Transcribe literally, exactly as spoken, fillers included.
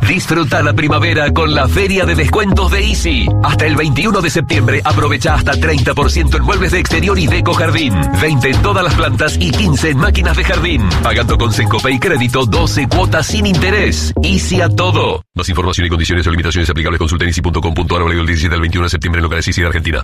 Disfruta la primavera con la feria de descuentos de Easy. Hasta el veintiuno de septiembre aprovecha hasta treinta por ciento en muebles de exterior y deco jardín, veinte en todas las plantas y quince en máquinas de jardín. Pagando con Sencope y crédito, doce cuotas sin interés. Easy a todo. Más información y condiciones o limitaciones aplicables consulta en easy punto com punto a r. El diecisiete al veintiuno de septiembre en locales Easy de Argentina.